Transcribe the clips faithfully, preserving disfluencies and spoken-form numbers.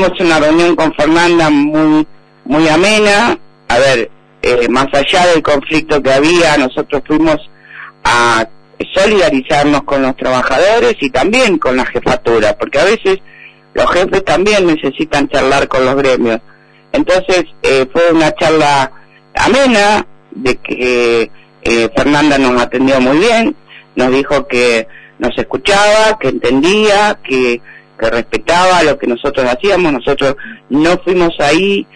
tuvimos una reunión con Fernanda muy, muy amena. A ver, eh, más allá del conflicto que había, nosotros fuimos a solidarizarnos con los trabajadores y también con la jefatura, porque a veces los jefes también necesitan charlar con los gremios. Entonces eh, fue una charla amena, de que eh, Fernanda nos atendió muy bien, nos dijo que nos escuchaba, que entendía, que, que respetaba lo que nosotros hacíamos. Nosotros no fuimos ahí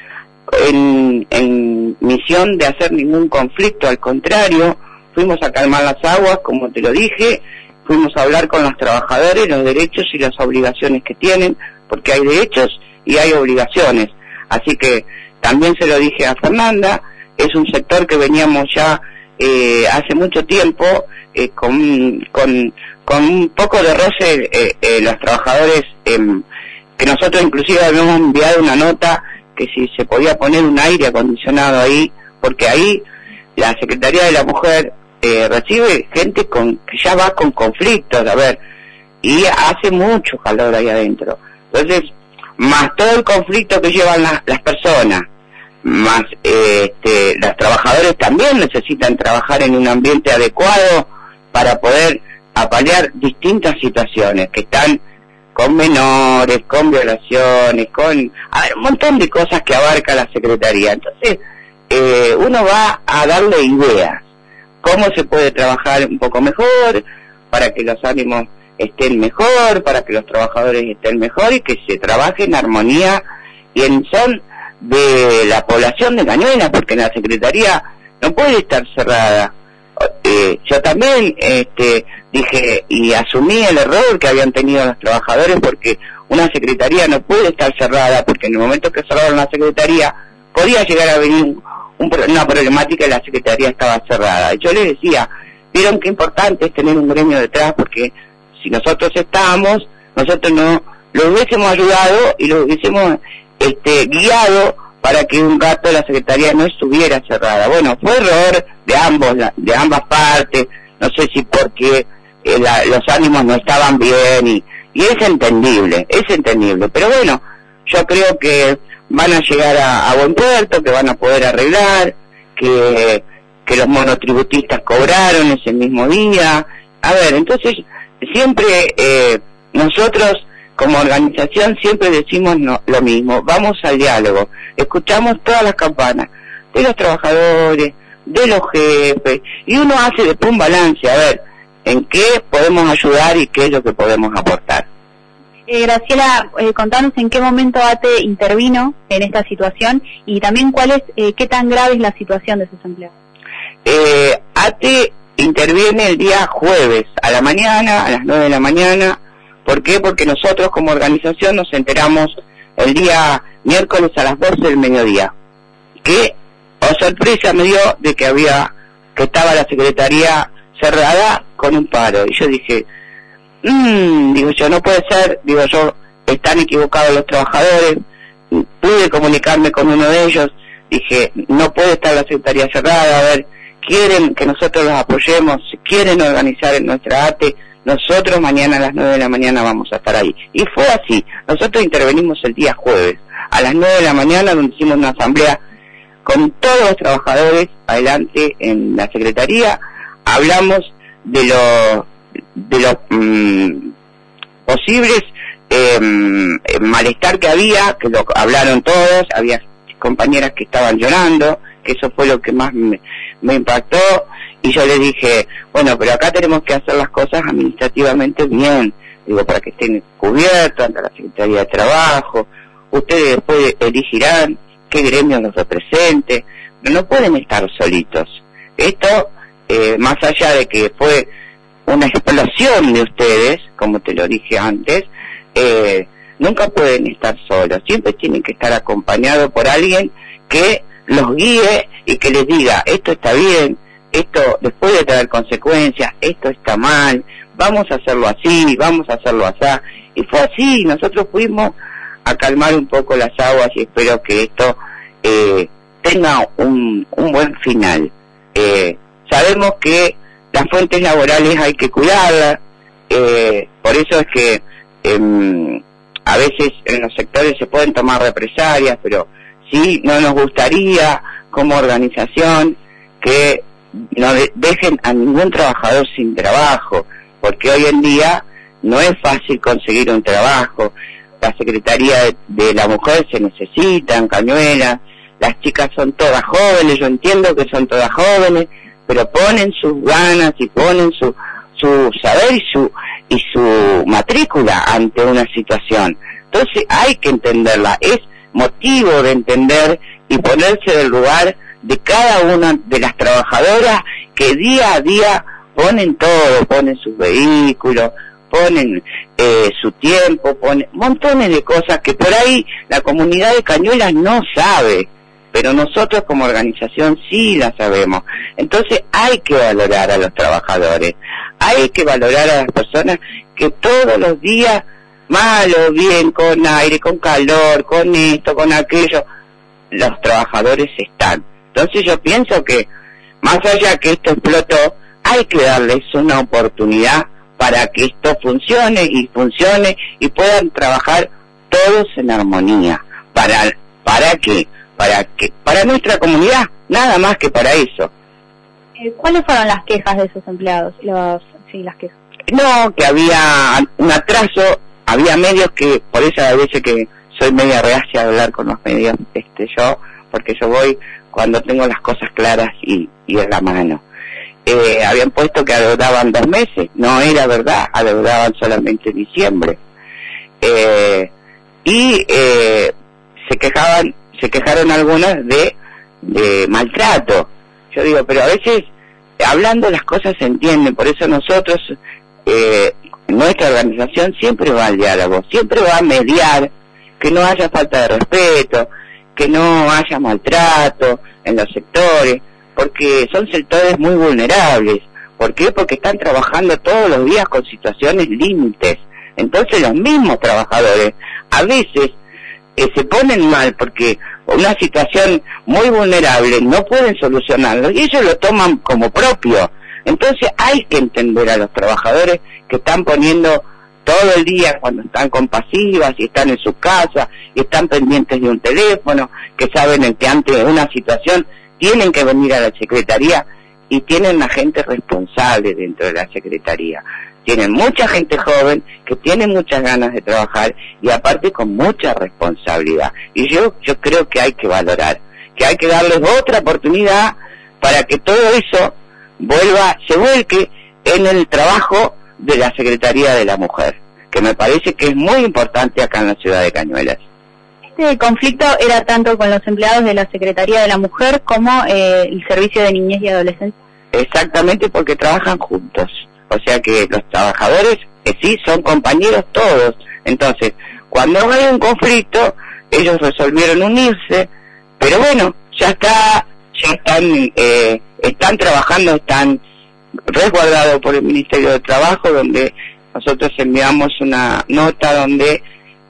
en, en misión de hacer ningún conflicto, al contrario, fuimos a calmar las aguas, como te lo dije, fuimos a hablar con los trabajadores, los derechos y las obligaciones que tienen, porque hay derechos y hay obligaciones. Así que también se lo dije a Fernanda, es un sector que veníamos ya eh, hace mucho tiempo eh, con, con, con un poco de roce eh, eh, los trabajadores, eh, que nosotros inclusive habíamos enviado una nota que si se podía poner un aire acondicionado ahí, porque ahí la Secretaría de la Mujer eh, recibe gente con que ya va con conflictos, a ver, y hace mucho calor ahí adentro. Entonces, más todo el conflicto que llevan la, las personas, más eh, este, los trabajadores también necesitan trabajar en un ambiente adecuado para poder apalear distintas situaciones que están con menores, con violaciones, con a ver, un montón de cosas que abarca la Secretaría. Entonces, eh, uno va a darle ideas, cómo se puede trabajar un poco mejor, para que los ánimos estén mejor, para que los trabajadores estén mejor y que se trabaje en armonía y en son de la población de Cañuelas, porque la Secretaría no puede estar cerrada. Eh, yo también este, dije y asumí el error que habían tenido los trabajadores, porque una Secretaría no puede estar cerrada, porque en el momento que cerraron la Secretaría podía llegar a venir un, un, una problemática y la Secretaría estaba cerrada. Y yo les decía, vieron qué importante es tener un gremio detrás, porque si nosotros estábamos, nosotros no lo hubiésemos ayudado y lo hubiésemos este, guiado para que un rato la Secretaría no estuviera cerrada. Bueno, fue error de ambos, de ambas partes, no sé si porque eh, la, los ánimos no estaban bien y, y es entendible, es entendible, pero bueno, yo creo que van a llegar a, a buen puerto, que van a poder arreglar, que, que los monotributistas cobraron ese mismo día. A ver, entonces siempre eh, nosotros como organización siempre decimos no, lo mismo, vamos al diálogo, escuchamos todas las campanas de los trabajadores, de los jefes, y uno hace después un balance, a ver, en qué podemos ayudar y qué es lo que podemos aportar. Eh, Graciela, eh, contanos en qué momento A T E intervino en esta situación y también cuál es, eh, qué tan grave es la situación de sus empleados. Eh, A T E interviene el día jueves a la mañana, a las nueve de la mañana. ¿Por qué? Porque nosotros como organización nos enteramos el día miércoles a las doce del mediodía, que, oh sorpresa me dio de que había, que estaba la Secretaría cerrada con un paro. Y yo dije, mmm, digo yo, no puede ser, digo yo, están equivocados los trabajadores. Pude comunicarme con uno de ellos, dije, no puede estar la Secretaría cerrada, a ver, quieren que nosotros los apoyemos, quieren organizar en nuestra A T E, nosotros mañana a las nueve de la mañana vamos a estar ahí. Y fue así, nosotros intervenimos el día jueves, a las nueve de la mañana, donde hicimos una asamblea con todos los trabajadores adelante en la Secretaría, hablamos de los de los mmm, posibles eh, malestar que había, que lo hablaron todos, había compañeras que estaban llorando, que eso fue lo que más me, me impactó, y yo les dije, bueno, pero acá tenemos que hacer las cosas administrativamente bien, digo, para que estén cubiertos ante la Secretaría de Trabajo, ustedes después elegirán qué gremio los represente, pero no pueden estar solitos. Esto, eh, más allá de que fue una explosión de ustedes, como te lo dije antes, eh, nunca pueden estar solos, siempre tienen que estar acompañados por alguien que los guíe y que les diga, esto está bien, esto después de traer consecuencias, esto está mal, vamos a hacerlo así, vamos a hacerlo así. Y fue así, nosotros fuimos a calmar un poco las aguas y espero que esto eh, tenga un, un buen final. Eh, sabemos que las fuentes laborales hay que cuidarlas, eh, por eso es que eh, a veces en los sectores se pueden tomar represalias, pero sí no nos gustaría como organización que no de- dejen a ningún trabajador sin trabajo, porque hoy en día no es fácil conseguir un trabajo. La Secretaría de, de la Mujer se necesita en Cañuelas, las chicas son todas jóvenes, yo entiendo que son todas jóvenes, pero ponen sus ganas y ponen su su saber y su y su matrícula ante una situación. Entonces hay que entenderla, es motivo de entender y ponerse del lugar de cada una de las trabajadoras que día a día ponen todo, ponen sus vehículos, ponen eh, su tiempo, ponen montones de cosas que por ahí la comunidad de Cañuelas no sabe, pero nosotros como organización sí la sabemos. Entonces hay que valorar a los trabajadores, hay que valorar a las personas que todos los días, mal o bien, con aire, con calor, con esto, con aquello, los trabajadores están. Entonces yo pienso que, más allá que esto explotó, hay que darles una oportunidad para que esto funcione y funcione y puedan trabajar todos en armonía. ¿Para para qué? Para que para nuestra comunidad, nada más que para eso. Eh, ¿Cuáles fueron las quejas de esos empleados? Los, sí, las quejas. No, que había un atraso, había medios que, por eso a veces que soy media reacia a hablar con los medios, este yo, porque yo voy cuando tengo las cosas claras y, y en la mano. Eh, habían puesto que adeudaban dos meses, no era verdad, adeudaban solamente diciembre. Eh, y eh, se quejaban, se quejaron algunas de, de maltrato. Yo digo, pero a veces hablando las cosas se entienden, por eso nosotros, eh, nuestra organización siempre va al diálogo, siempre va a mediar, que no haya falta de respeto, que no haya maltrato en los sectores, porque son sectores muy vulnerables. ¿Por qué? Porque están trabajando todos los días con situaciones límites. Entonces los mismos trabajadores a veces eh, se ponen mal porque una situación muy vulnerable no pueden solucionarlo y ellos lo toman como propio. Entonces hay que entender a los trabajadores que están poniendo todo el día cuando están con pasivas y están en su casa y están pendientes de un teléfono, que saben que ante una situación tienen que venir a la Secretaría y tienen a gente responsable dentro de la Secretaría. Tienen mucha gente joven que tiene muchas ganas de trabajar y aparte con mucha responsabilidad. Y yo yo creo que hay que valorar, que hay que darles otra oportunidad para que todo eso vuelva, se vuelque en el trabajo de la Secretaría de la Mujer, que me parece que es muy importante acá en la ciudad de Cañuelas. Este conflicto era tanto con los empleados de la Secretaría de la Mujer como eh, el Servicio de Niñez y Adolescencia. Exactamente, porque trabajan juntos. O sea que los trabajadores eh, sí son compañeros todos. Entonces, cuando hay un conflicto, ellos resolvieron unirse, pero bueno, ya está, ya están, eh, están trabajando, están resguardados por el Ministerio de Trabajo, donde nosotros enviamos una nota donde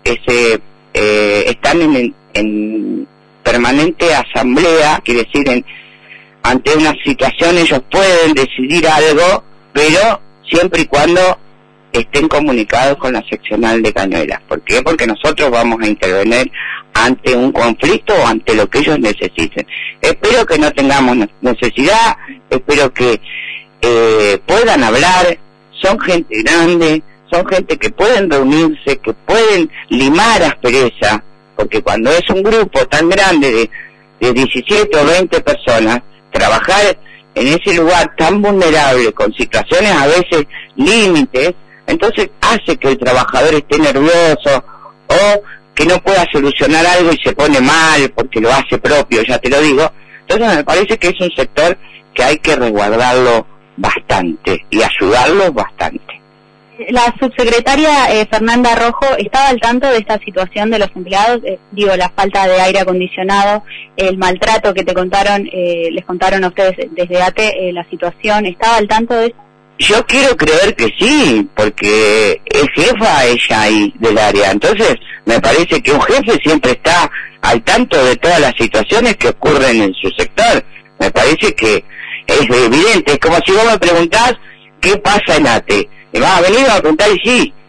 ese eh, están en, en permanente asamblea, quiere decir, en, ante una situación ellos pueden decidir algo, pero siempre y cuando estén comunicados con la seccional de Cañuelas. ¿Por qué? Porque nosotros vamos a intervenir ante un conflicto o ante lo que ellos necesiten. Espero que no tengamos necesidad, espero que eh, puedan hablar, son gente grande, son gente que pueden reunirse, que pueden limar aspereza, porque cuando es un grupo tan grande de, de diecisiete o veinte personas, trabajar en ese lugar tan vulnerable, con situaciones a veces límites, entonces hace que el trabajador esté nervioso o que no pueda solucionar algo y se pone mal porque lo hace propio, ya te lo digo. Entonces me parece que es un sector que hay que resguardarlo bastante y ayudarlos bastante. La subsecretaria eh, Fernanda Rojo estaba al tanto de esta situación de los empleados, eh, digo, la falta de aire acondicionado, el maltrato que te contaron, eh, les contaron a ustedes desde A T E, eh, la situación, ¿estaba al tanto de eso? Yo quiero creer que sí, porque es jefa ella ahí del área, entonces me parece que un jefe siempre está al tanto de todas las situaciones que ocurren en su sector. Me parece que es evidente, es como si vos me preguntás qué pasa en A T E. Me vas a venir a preguntar y sí,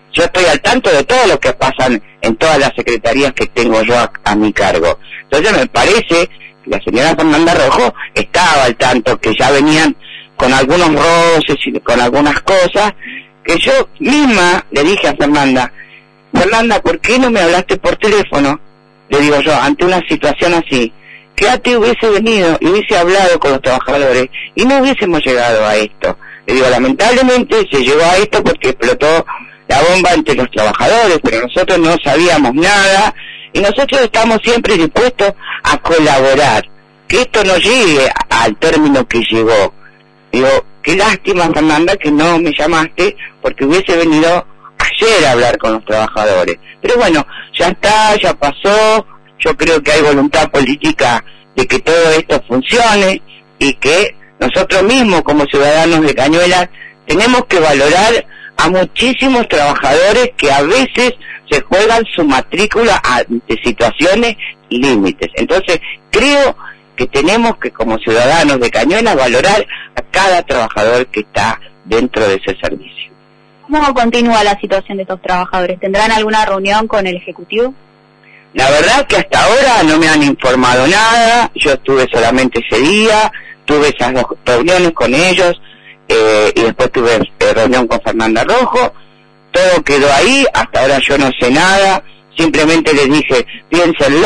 yo estoy al tanto de todo lo que pasa en todas las secretarías que tengo yo a, a mi cargo. Entonces me parece que la señora Fernanda Rojo estaba al tanto, que ya venían con algunos roces y con algunas cosas, que yo misma le dije a Fernanda, Fernanda, ¿por qué no me hablaste por teléfono? Le digo yo, ante una situación así, quédate, hubiese venido y hubiese hablado con los trabajadores y no hubiésemos llegado a esto. Le digo, lamentablemente se llegó a esto porque explotó la bomba entre los trabajadores, pero nosotros no sabíamos nada y nosotros estamos siempre dispuestos a colaborar, que esto no llegue al término que llegó. Digo, qué lástima, Fernanda, que no me llamaste, porque hubiese venido ayer a hablar con los trabajadores. Pero bueno, ya está, ya pasó, yo creo que hay voluntad política de que todo esto funcione y que nosotros mismos como ciudadanos de Cañuelas tenemos que valorar a muchísimos trabajadores que a veces se juegan su matrícula ante situaciones límites. Entonces, creo que tenemos que como ciudadanos de Cañuelas valorar a cada trabajador que está dentro de ese servicio. ¿Cómo continúa la situación de estos trabajadores? ¿Tendrán alguna reunión con el Ejecutivo? La verdad que hasta ahora no me han informado nada, yo estuve solamente ese día, tuve esas dos reuniones con ellos, eh, y después tuve eh, reunión con Fernanda Rojo, todo quedó ahí, hasta ahora yo no sé nada, simplemente les dije, piénsenlo,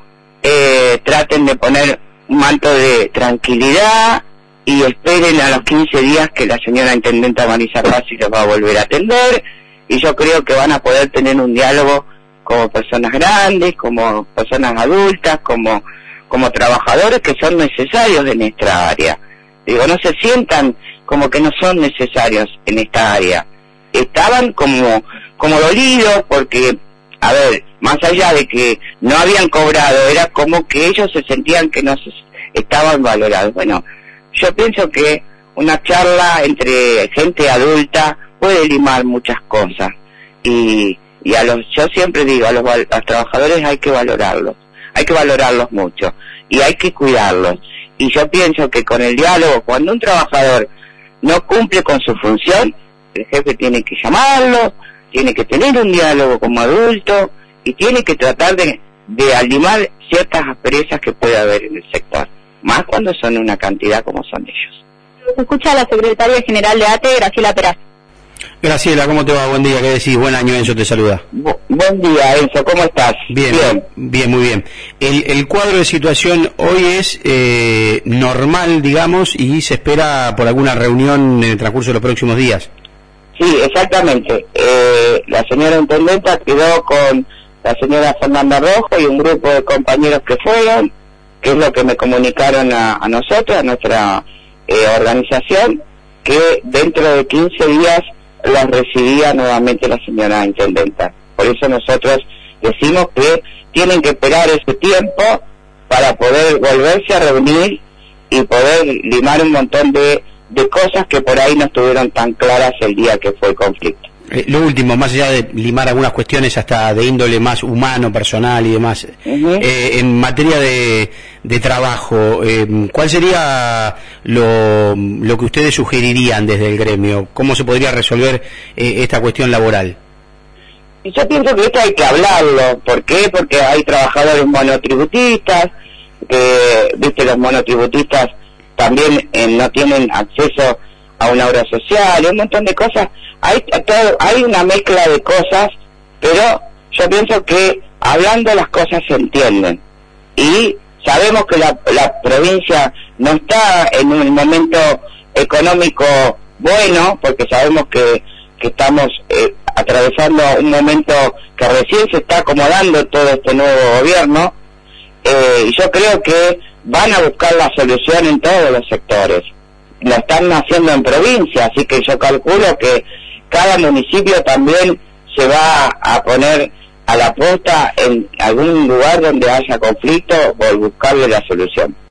eh, traten de poner un manto de tranquilidad y esperen a los quince días que la señora Intendenta Marisa Fassi los va a volver a atender, y yo creo que van a poder tener un diálogo como personas grandes, como personas adultas, como como trabajadores que son necesarios en esta área. Digo, no se sientan como que no son necesarios en esta área. Estaban como como dolidos porque, a ver, más allá de que no habían cobrado, era como que ellos se sentían que no se, estaban valorados. Bueno, yo pienso que una charla entre gente adulta puede limar muchas cosas y y a los, yo siempre digo, a los, a los trabajadores hay que valorarlos, hay que valorarlos mucho, y hay que cuidarlos, y yo pienso que con el diálogo, cuando un trabajador no cumple con su función, el jefe tiene que llamarlo, tiene que tener un diálogo como adulto, y tiene que tratar de, de alimar ciertas asperezas que puede haber en el sector, más cuando son una cantidad como son ellos. Se escucha a la secretaria general de A T E, Graciela Peraz. Graciela, ¿cómo te va? Buen día, ¿qué decís? Buen año, Enzo te saluda. Bu buen día, Enzo, ¿cómo estás? Bien, bien, bien muy bien. El, el cuadro de situación hoy es eh, normal, digamos, y se espera por alguna reunión en el transcurso de los próximos días. Sí, exactamente. Eh, la señora Intendenta quedó con la señora Fernanda Rojo y un grupo de compañeros que fueron, que es lo que me comunicaron a, a nosotros, a nuestra eh, organización, que dentro de quince días las recibía nuevamente la señora Intendenta. Por eso nosotros decimos que tienen que esperar ese tiempo para poder volverse a reunir y poder limar un montón de, de cosas que por ahí no estuvieron tan claras el día que fue el conflicto. Eh, lo último, más allá de limar algunas cuestiones hasta de índole más humano, personal y demás, uh-huh. eh, en materia de, de trabajo, eh, ¿cuál sería lo, lo que ustedes sugerirían desde el gremio? ¿Cómo se podría resolver eh, esta cuestión laboral? Yo pienso que esto hay que hablarlo. ¿Por qué? Porque hay trabajadores monotributistas, que, viste, los monotributistas también eh, no tienen acceso a una obra social, y un montón de cosas. Hay, todo, hay una mezcla de cosas, pero yo pienso que hablando las cosas se entienden. Y sabemos que la, la provincia no está en un momento económico bueno, porque sabemos que, que estamos eh, atravesando un momento que recién se está acomodando todo este nuevo gobierno, eh, y yo creo que van a buscar la solución en todos los sectores. Lo están haciendo en provincia, así que yo calculo que cada municipio también se va a poner a la posta en algún lugar donde haya conflicto por buscarle la solución.